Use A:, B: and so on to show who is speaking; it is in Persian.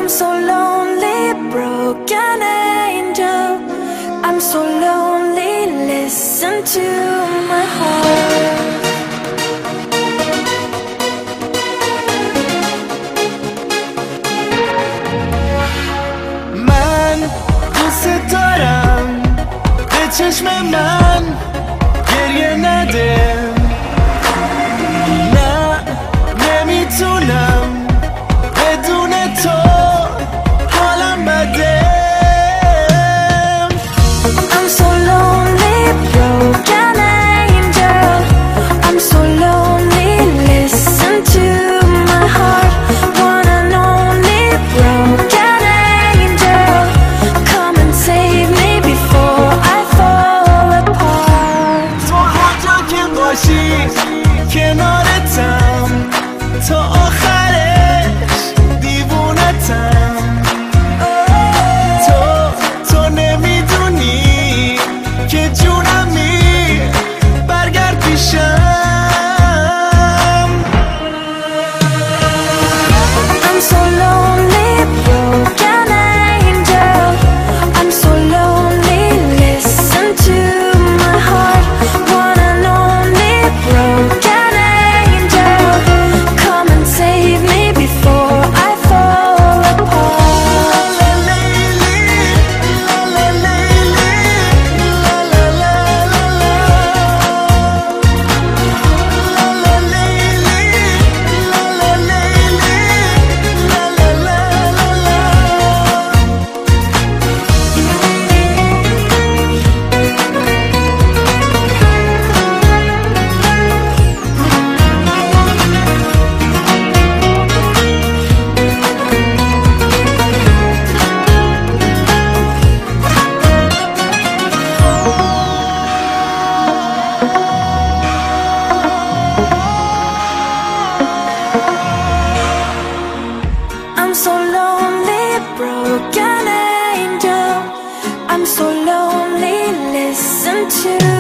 A: so lonely, broken angel. I'm so lonely, listen to my heart.
B: من دوست دارم به چشم من گریه نده. نه نمیتونم بدون تو حالم بده.
A: I'm so lonely, broken angel. I'm so lonely, listen to my heart. One and only broken angel. Come and save me before I fall apart.
B: تو هر جا که باشی کنارتم تا آخرش دیوونتم. تو نمیدونی که جونمی برگرد پیشم.
A: I'm so lonely, broken angel. I'm so lonely, listen to my heart. One and only broken angel. Come and save me before I fall apart.
B: La la la la la la la la
A: I'm so lonely, broken angel. I'm so lonely, listen to